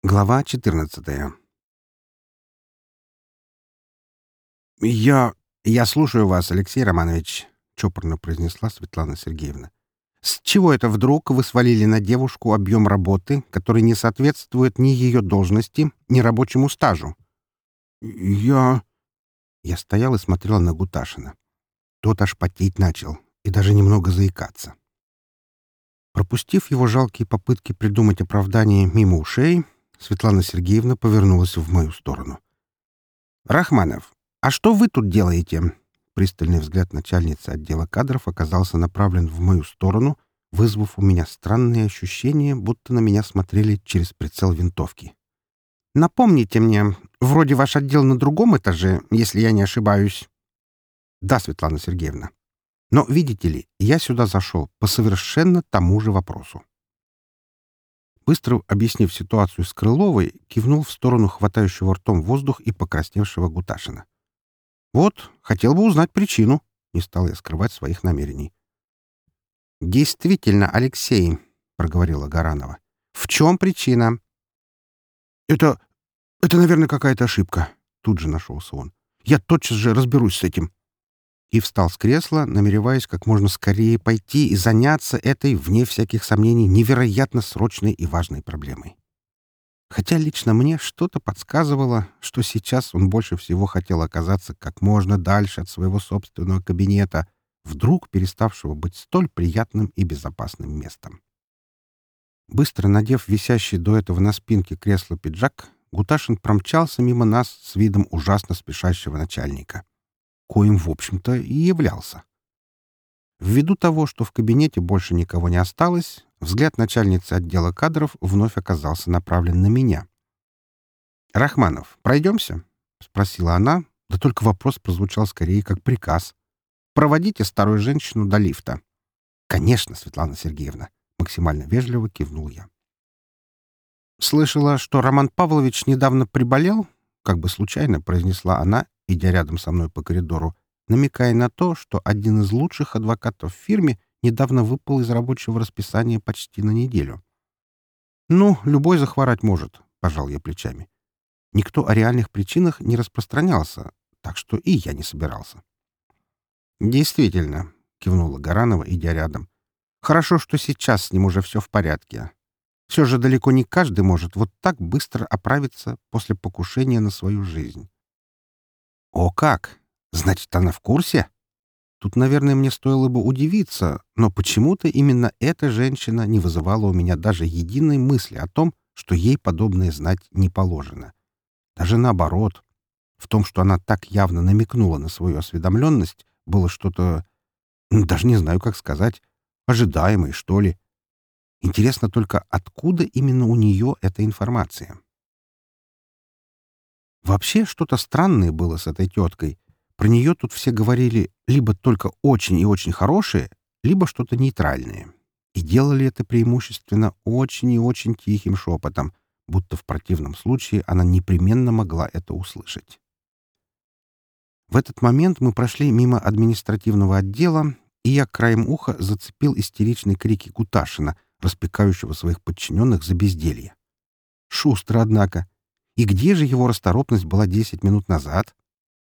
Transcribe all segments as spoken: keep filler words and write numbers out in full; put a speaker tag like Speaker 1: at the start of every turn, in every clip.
Speaker 1: Глава четырнадцатая. «Я... я слушаю вас, Алексей Романович», — чопорно произнесла Светлана Сергеевна. «С чего это вдруг вы свалили на девушку объем работы, который не соответствует ни ее должности, ни рабочему стажу?» «Я...» Я стоял и смотрел на Гуташина. Тот аж потеть начал и даже немного заикаться. Пропустив его жалкие попытки придумать оправдание мимо ушей, Светлана Сергеевна повернулась в мою сторону. «Рахманов, а что вы тут делаете?» Пристальный взгляд начальницы отдела кадров оказался направлен в мою сторону, вызвав у меня странные ощущения, будто на меня смотрели через прицел винтовки. «Напомните мне, вроде ваш отдел на другом этаже, если я не ошибаюсь». «Да, Светлана Сергеевна. Но, видите ли, я сюда зашел по совершенно тому же вопросу». Быстро объяснив ситуацию с Крыловой, кивнул в сторону хватающего ртом воздух и покрасневшего Гуташина. «Вот, хотел бы узнать причину», — не стал я скрывать своих намерений. «Действительно, Алексей», — проговорила Гаранова. «В чем причина?» «Это... это, наверное, какая-то ошибка», — тут же нашелся он. «Я тотчас же разберусь с этим». И встал с кресла, намереваясь как можно скорее пойти и заняться этой, вне всяких сомнений, невероятно срочной и важной проблемой. Хотя лично мне что-то подсказывало, что сейчас он больше всего хотел оказаться как можно дальше от своего собственного кабинета, вдруг переставшего быть столь приятным и безопасным местом. Быстро надев висящий до этого на спинке кресла пиджак, Гуташин промчался мимо нас с видом ужасно спешащего начальника, коим, в общем-то, и являлся. Ввиду того, что в кабинете больше никого не осталось, взгляд начальницы отдела кадров вновь оказался направлен на меня. «Рахманов, пройдемся?» — спросила она, да только вопрос прозвучал скорее как приказ. «Проводите старую женщину до лифта». «Конечно, Светлана Сергеевна», — максимально вежливо кивнул я. «Слышала, что Роман Павлович недавно приболел?» — как бы случайно произнесла она, идя рядом со мной по коридору, намекая на то, что один из лучших адвокатов в фирме недавно выпал из рабочего расписания почти на неделю. «Ну, любой захворать может», — пожал я плечами. Никто о реальных причинах не распространялся, так что и я не собирался. «Действительно», — кивнула Гаранова, идя рядом. «Хорошо, что сейчас с ним уже все в порядке. Все же далеко не каждый может вот так быстро оправиться после покушения на свою жизнь». «О как! Значит, она в курсе?» Тут, наверное, мне стоило бы удивиться, но почему-то именно эта женщина не вызывала у меня даже единой мысли о том, что ей подобное знать не положено. Даже наоборот. В том, что она так явно намекнула на свою осведомленность, было что-то... даже не знаю, как сказать. Ожидаемое, что ли. Интересно только, откуда именно у нее эта информация? Вообще, что-то странное было с этой теткой. Про нее тут все говорили либо только очень и очень хорошее, либо что-то нейтральное. И делали это преимущественно очень и очень тихим шепотом, будто в противном случае она непременно могла это услышать. В этот момент мы прошли мимо административного отдела, и я краем уха зацепил истеричные крики Гуташина, распекающего своих подчиненных за безделье. Шустро, однако. И где же его расторопность была десять минут назад?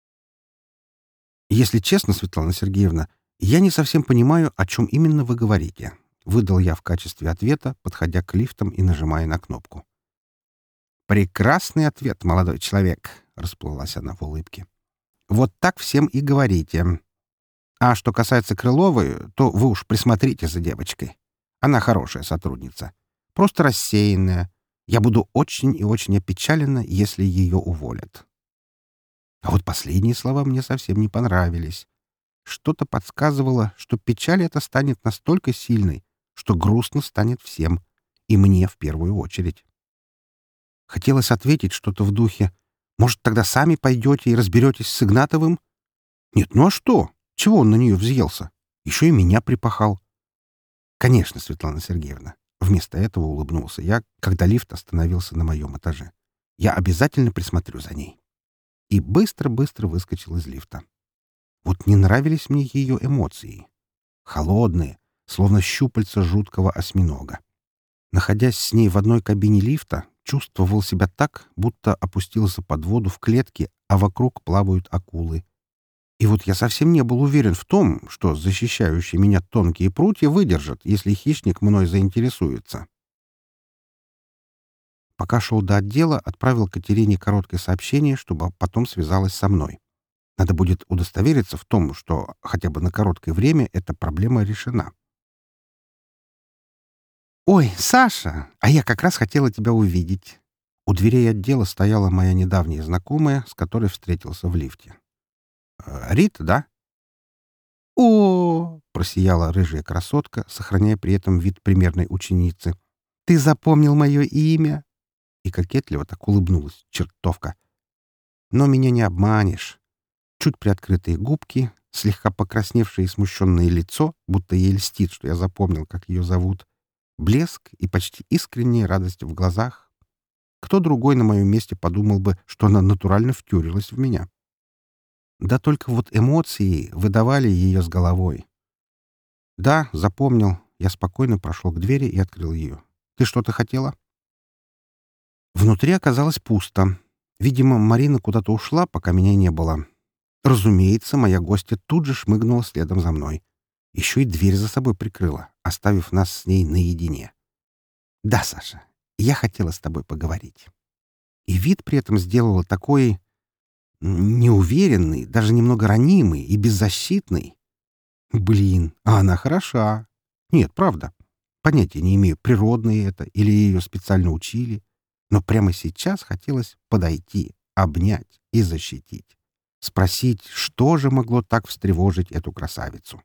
Speaker 1: «Если честно, Светлана Сергеевна, я не совсем понимаю, о чем именно вы говорите», — выдал я в качестве ответа, подходя к лифтам и нажимая на кнопку. «Прекрасный ответ, молодой человек», — расплылась она в улыбке. «Вот так всем и говорите. А что касается Крыловой, то вы уж присмотрите за девочкой. Она хорошая сотрудница. Просто рассеянная. Я буду очень и очень опечалена, если ее уволят». А вот последние слова мне совсем не понравились. Что-то подсказывало, что печаль эта станет настолько сильной, что грустно станет всем, и мне в первую очередь. Хотелось ответить что-то в духе: «Может, тогда сами пойдете и разберетесь с Игнатовым?» Нет, ну а что? Чего он на нее взъелся? Еще и меня припахал. «Конечно, Светлана Сергеевна». Вместо этого улыбнулся я, когда лифт остановился на моем этаже. «Я обязательно присмотрю за ней». И быстро-быстро выскочил из лифта. Вот не нравились мне ее эмоции. Холодные, словно щупальца жуткого осьминога. Находясь с ней в одной кабине лифта, чувствовал себя так, будто опустился под воду в клетке, а вокруг плавают акулы. И вот я совсем не был уверен в том, что защищающие меня тонкие прутья выдержат, если хищник мной заинтересуется. Пока шел до отдела, отправил Катерине короткое сообщение, чтобы потом связалась со мной. Надо будет удостовериться в том, что хотя бы на короткое время эта проблема решена. «Ой, Саша, а я как раз хотела тебя увидеть». У дверей отдела стояла моя недавняя знакомая, с которой встретился в лифте. «Э, Рита, да?» «О!» — просияла рыжая красотка, сохраняя при этом вид примерной ученицы. «Ты запомнил мое имя?» И кокетливо так улыбнулась, чертовка. Но меня не обманешь. Чуть приоткрытые губки, слегка покрасневшее и смущенное лицо, будто ей льстит, что я запомнил, как ее зовут, блеск и почти искренняя радость в глазах. Кто другой на моем месте подумал бы, что она натурально втюрилась в меня? Да только вот эмоции выдавали ее с головой. Да, запомнил. Я спокойно прошел к двери и открыл ее. Ты что-то хотела? Внутри оказалось пусто. Видимо, Марина куда-то ушла, пока меня не было. Разумеется, моя гостья тут же шмыгнула следом за мной. Еще и дверь за собой прикрыла, оставив нас с ней наедине. «Да, Саша, я хотела с тобой поговорить». И вид при этом сделала такой неуверенный, даже немного ранимый и беззащитный. Блин, а она хороша. Нет, правда. Понятия не имею, природное это или ее специально учили. Но прямо сейчас хотелось подойти, обнять и защитить. Спросить, что же могло так встревожить эту красавицу.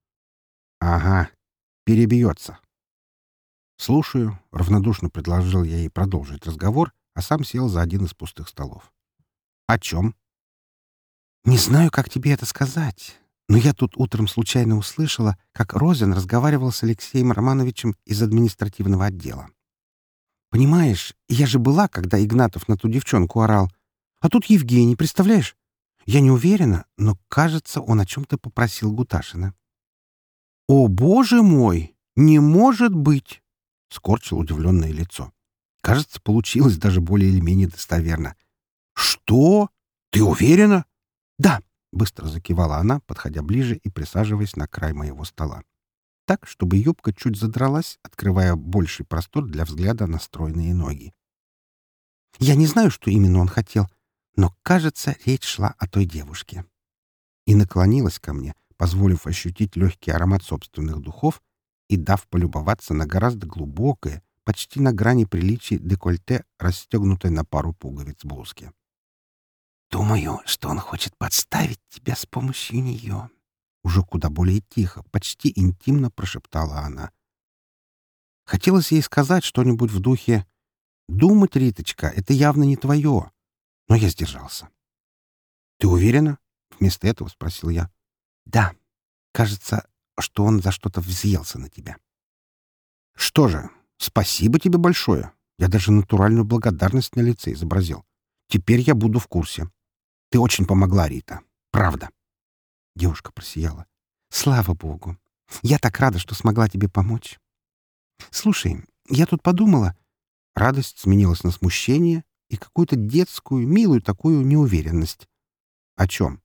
Speaker 1: Ага, перебьется. «Слушаю», — равнодушно предложил я ей продолжить разговор, а сам сел за один из пустых столов. «О чем?» «Не знаю, как тебе это сказать, но я тут утром случайно услышала, как Розин разговаривал с Алексеем Романовичем из административного отдела. Понимаешь, я же была, когда Игнатов на ту девчонку орал. А тут Евгений, представляешь? Я не уверена, но, кажется, он о чем-то попросил Гуташина». «О, боже мой! Не может быть!» — скорчил удивленное лицо. Кажется, получилось даже более или менее достоверно. «Что? Ты уверена?» «Да», — быстро закивала она, подходя ближе и присаживаясь на край моего стола. Так, чтобы юбка чуть задралась, открывая больший простор для взгляда на стройные ноги. «Я не знаю, что именно он хотел, но, кажется, речь шла о той девушке». И наклонилась ко мне, позволив ощутить легкий аромат собственных духов и дав полюбоваться на гораздо глубокое, почти на грани приличий декольте, расстегнутой на пару пуговиц блузки. «Думаю, что он хочет подставить тебя с помощью нее», — уже куда более тихо, почти интимно прошептала она. Хотелось ей сказать что-нибудь в духе «Думать, Риточка, это явно не твое», но я сдержался. «Ты уверена?» — вместо этого спросил я. «Да. Кажется, что он за что-то взъелся на тебя». «Что же, спасибо тебе большое. Я даже натуральную благодарность на лице изобразил. Теперь я буду в курсе. Ты очень помогла, Рита. Правда». Девушка просияла. «Слава Богу. Я так рада, что смогла тебе помочь. Слушай, я тут подумала...» Радость сменилась на смущение и какую-то детскую, милую такую неуверенность. «О чем?»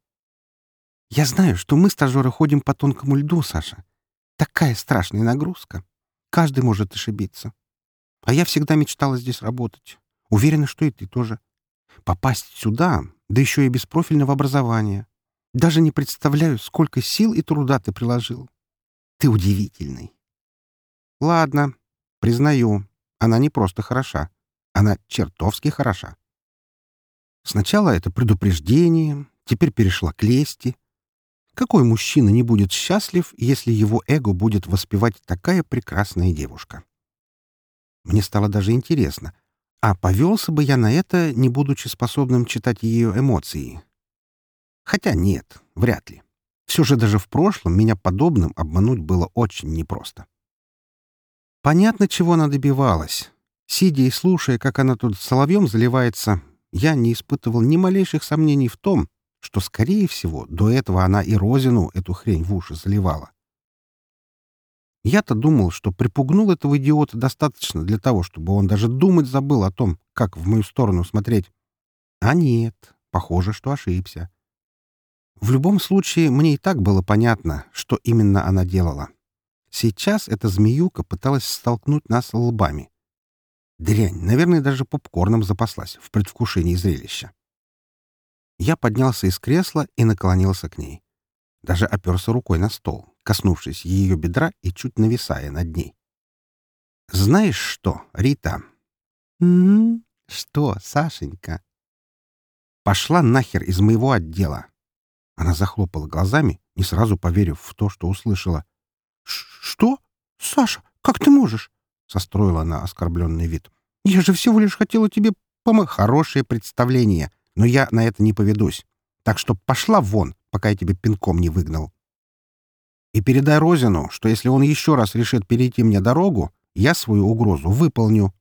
Speaker 1: «Я знаю, что мы, стажеры, ходим по тонкому льду, Саша. Такая страшная нагрузка. Каждый может ошибиться. А я всегда мечтала здесь работать. Уверена, что и ты тоже. Попасть сюда, да еще и без профильного образования. Даже не представляю, сколько сил и труда ты приложил. Ты удивительный». «Ладно, признаю, она не просто хороша. Она чертовски хороша». Сначала это предупреждение, теперь перешла к лести. Какой мужчина не будет счастлив, если его эго будет воспевать такая прекрасная девушка? Мне стало даже интересно, а повелся бы я на это, не будучи способным читать ее эмоции? Хотя нет, вряд ли. Все же даже в прошлом меня подобным обмануть было очень непросто. Понятно, чего она добивалась. Сидя и слушая, как она тут соловьем заливается, я не испытывал ни малейших сомнений в том, что, скорее всего, до этого она и Розину эту хрень в уши заливала. Я-то думал, что припугнул этого идиота достаточно для того, чтобы он даже думать забыл о том, как в мою сторону смотреть. А нет, похоже, что ошибся. В любом случае, мне и так было понятно, что именно она делала. Сейчас эта змеюка пыталась столкнуть нас лбами. Дрянь, наверное, даже попкорном запаслась в предвкушении зрелища. Я поднялся из кресла и наклонился к ней. Даже оперся рукой на стол, коснувшись ее бедра и чуть нависая над ней. «Знаешь что, Рита?» «М-м, что, Сашенька?» «Пошла нахер из моего отдела!» Она захлопала глазами, не сразу поверив в то, что услышала. «Что? Саша, как ты можешь?» — состроила она оскорбленный вид. «Я же всего лишь хотела тебе помочь». «Хорошее представление, но я на это не поведусь. Так что пошла вон, пока я тебе пинком не выгнал. И передай Розину, что если он еще раз решит перейти мне дорогу, я свою угрозу выполню».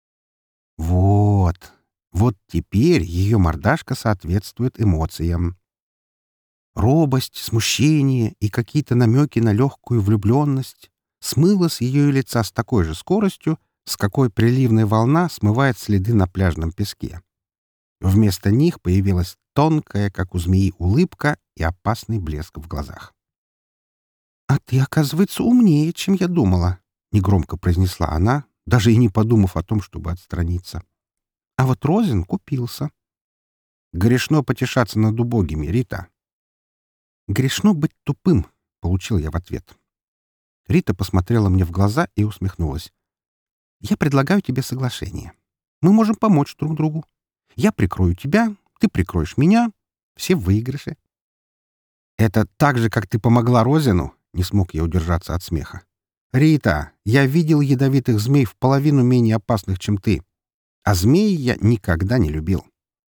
Speaker 1: Вот. Вот теперь ее мордашка соответствует эмоциям. Робость, смущение и какие-то намеки на легкую влюбленность смыло с ее лица с такой же скоростью, с какой приливная волна смывает следы на пляжном песке. Вместо них появилась тонкая, как у змеи, улыбка и опасный блеск в глазах. «А ты, оказывается, умнее, чем я думала», — негромко произнесла она, даже и не подумав о том, чтобы отстраниться. «А вот Розин купился». «Грешно потешаться над убогими, Рита». «Грешно быть тупым», — получил я в ответ. Рита посмотрела мне в глаза и усмехнулась. «Я предлагаю тебе соглашение. Мы можем помочь друг другу. Я прикрою тебя, ты прикроешь меня. Все в выигрыше». «Это так же, как ты помогла Розину?» — не смог я удержаться от смеха. «Рита, я видел ядовитых змей в половину менее опасных, чем ты. А змеи я никогда не любил».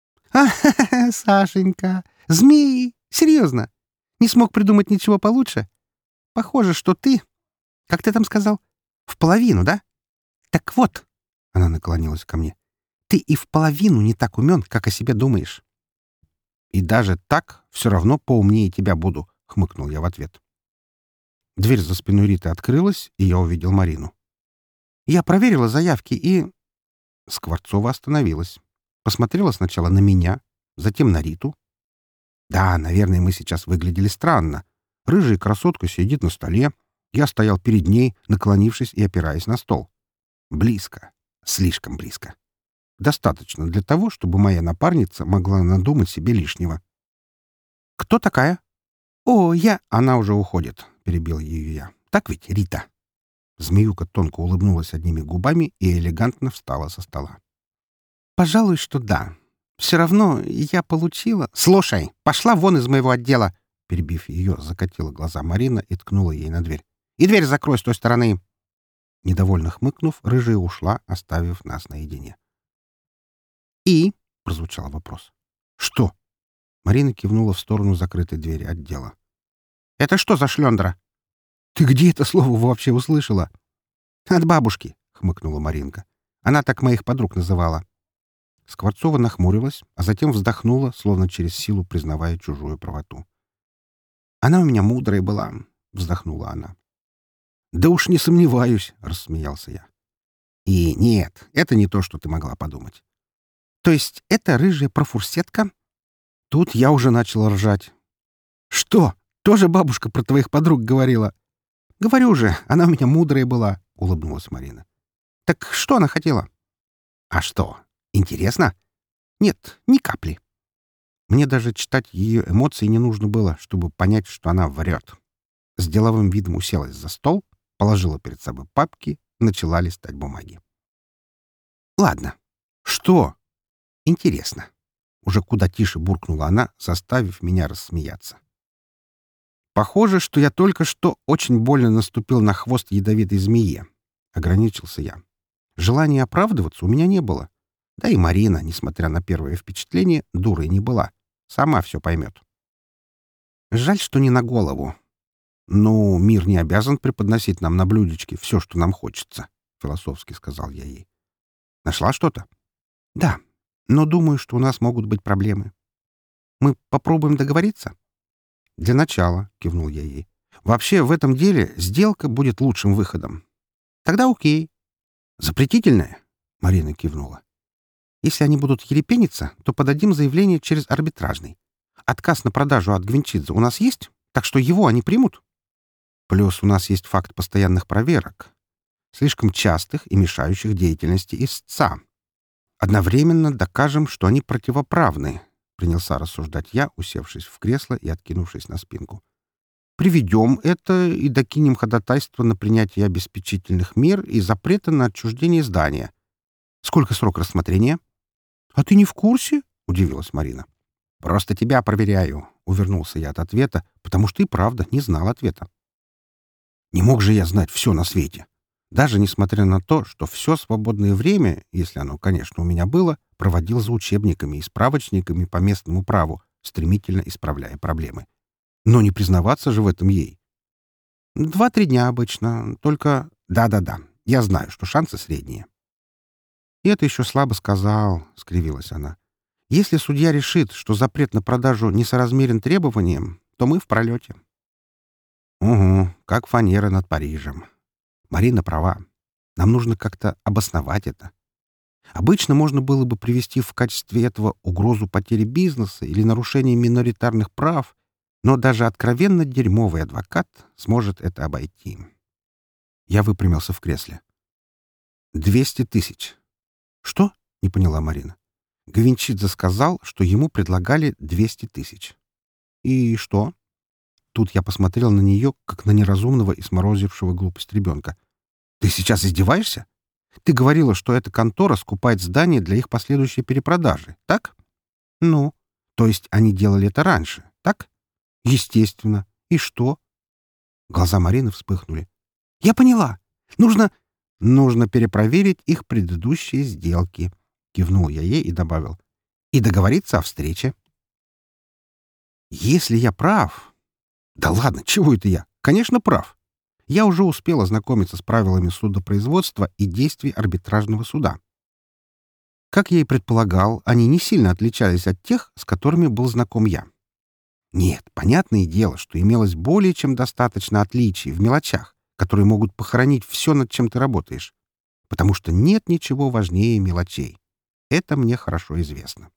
Speaker 1: «А, Сашенька, змеи? Серьезно? Не смог придумать ничего получше? Похоже, что ты, как ты там сказал, в половину, да? Так вот, — она наклонилась ко мне, — ты и в половину не так умен, как о себе думаешь». «И даже так все равно поумнее тебя буду», — хмыкнул я в ответ. Дверь за спиной Риты открылась, и я увидел Марину. «Я проверила заявки и...» Скворцова остановилась. Посмотрела сначала на меня, затем на Риту. Да, наверное, мы сейчас выглядели странно. Рыжая красотка сидит на столе. Я стоял перед ней, наклонившись и опираясь на стол. Близко. Слишком близко. Достаточно для того, чтобы моя напарница могла надумать себе лишнего. «Кто такая?» «О, я...» «Она уже уходит», — перебил ее я. «Так ведь, Рита?» Змеюка тонко улыбнулась одними губами и элегантно встала со стола. «Пожалуй, что да. Все равно я получила...» «Слушай, пошла вон из моего отдела!» Перебив ее, закатила глаза Марина и ткнула ей на дверь. «И дверь закрой с той стороны!» Недовольно хмыкнув, рыжая ушла, оставив нас наедине. «И?» — прозвучал вопрос. «Что?» Марина кивнула в сторону закрытой двери отдела. «Это что за шлендра?» «Ты где это слово вообще услышала?» «От бабушки», — хмыкнула Маринка. «Она так моих подруг называла». Скворцова нахмурилась, а затем вздохнула, словно через силу признавая чужую правоту. «Она у меня мудрая была», — вздохнула она. «Да уж не сомневаюсь», — рассмеялся я. «И нет, это не то, что ты могла подумать». «То есть это рыжая профурсетка?» Тут я уже начал ржать. «Что? Тоже бабушка про твоих подруг говорила?» «Говорю же, она у меня мудрая была», — улыбнулась Марина. «Так что она хотела?» «А что, интересно?» «Нет, ни капли». Мне даже читать ее эмоции не нужно было, чтобы понять, что она врет. С деловым видом уселась за стол, положила перед собой папки, начала листать бумаги. «Ладно. Что?» «Интересно». Уже куда тише буркнула она, заставив меня рассмеяться. «Похоже, что я только что очень больно наступил на хвост ядовитой змеи», — ограничился я. Желания оправдываться у меня не было. Да и Марина, несмотря на первое впечатление, дурой не была. Сама все поймет. Жаль, что не на голову. «Ну, мир не обязан преподносить нам на блюдечке все, что нам хочется», — философски сказал я ей. «Нашла что-то?» «Да, но думаю, что у нас могут быть проблемы. Мы попробуем договориться?» «Для начала», — кивнул я ей. Вообще, в этом деле сделка будет лучшим выходом. Тогда окей. Запретительная? Марина кивнула. Если они будут ерепениться, то подадим заявление через арбитражный. Отказ на продажу от Гвинчидзе у нас есть, так что его они примут. Плюс у нас есть факт постоянных проверок, слишком частых и мешающих деятельности истца. Одновременно докажем, что они противоправны, принялся рассуждать я, усевшись в кресло и откинувшись на спинку. Приведем это и докинем ходатайство на принятие обеспечительных мер и запрета на отчуждение здания. Сколько срок рассмотрения? — А ты не в курсе? — удивилась Марина. — Просто тебя проверяю, — увернулся я от ответа, потому что и правда не знал ответа. Не мог же я знать все на свете. Даже несмотря на то, что все свободное время, если оно, конечно, у меня было, проводил за учебниками и справочниками по местному праву, стремительно исправляя проблемы. Но не признаваться же в этом ей. Два-три дня обычно, только... Да-да-да, я знаю, что шансы средние. И это еще слабо сказал, — скривилась она. Если судья решит, что запрет на продажу несоразмерен требованиям, то мы в пролете. Угу, как фанера над Парижем. Марина права. Нам нужно как-то обосновать это. Обычно можно было бы привести в качестве этого угрозу потери бизнеса или нарушение миноритарных прав, но даже откровенно дерьмовый адвокат сможет это обойти. Я выпрямился в кресле. «Двести тысяч». «Что?» — не поняла Марина. Гвинчидзе сказал, что ему предлагали двести тысяч. «И что?» Тут я посмотрел на нее, как на неразумного и сморозившего глупость ребенка. «Ты сейчас издеваешься? Ты говорила, что эта контора скупает здание для их последующей перепродажи, так?» «Ну, то есть они делали это раньше, так?» «Естественно. И что?» Глаза Марины вспыхнули. «Я поняла. Нужно...» «Нужно перепроверить их предыдущие сделки», — кивнул я ей и добавил. «И договориться о встрече». «Если я прав...» «Да ладно, чего это я? Конечно, прав. Я уже успел ознакомиться с правилами судопроизводства и действий арбитражного суда. Как я и предполагал, они не сильно отличались от тех, с которыми был знаком я. Нет, понятное дело, что имелось более чем достаточно отличий в мелочах, которые могут похоронить все, над чем ты работаешь. Потому что нет ничего важнее мелочей. Это мне хорошо известно.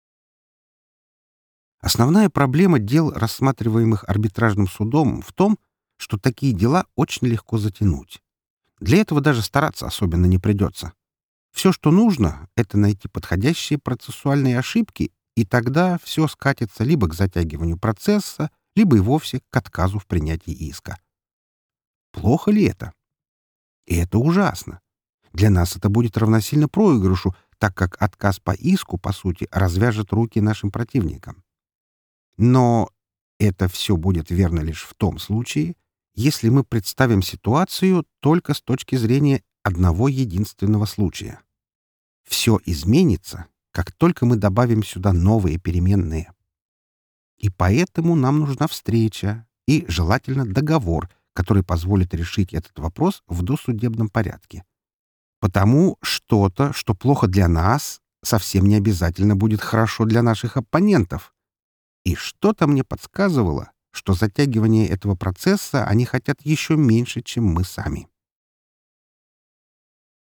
Speaker 1: Основная проблема дел, рассматриваемых арбитражным судом, в том, что такие дела очень легко затянуть. Для этого даже стараться особенно не придется. Все, что нужно, — это найти подходящие процессуальные ошибки, и тогда все скатится либо к затягиванию процесса, либо и вовсе к отказу в принятии иска. Плохо ли это? И это ужасно. Для нас это будет равносильно проигрышу, так как отказ по иску, по сути, развяжет руки нашим противникам. Но это все будет верно лишь в том случае, если мы представим ситуацию только с точки зрения одного единственного случая. Все изменится, как только мы добавим сюда новые переменные. И поэтому нам нужна встреча и, желательно, договор, который позволит решить этот вопрос в досудебном порядке. Потому что-то, что плохо для нас, совсем не обязательно будет хорошо для наших оппонентов. И что-то мне подсказывало, что затягивание этого процесса они хотят еще меньше, чем мы сами.